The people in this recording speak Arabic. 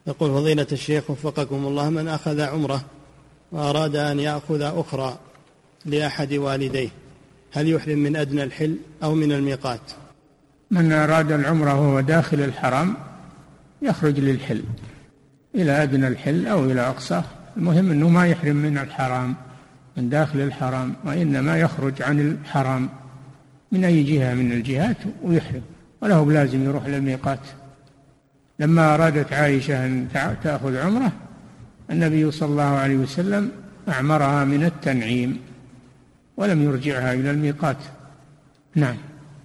يقول فضيلة الشيخ وفقكم الله، من أخذ عمرة وأراد أن يأخذ أخرى لأحد والديه هل يحرم من أدنى الحل أو من الميقات؟ من أراد العمرة وهو داخل الحرم يخرج للحل إلى أدنى الحل أو إلى أقصاه، المهم أنه ما يحرم من الحرام من داخل الحرم، وإنما يخرج عن الحرام من أي جهة من الجهات ويحرم، وله بلازم يروح للميقات. لما أرادت عائشة أن تأخذ عمرة النبي صلى الله عليه وسلم أعمرها من التنعيم ولم يرجعها إلى الميقات. نعم.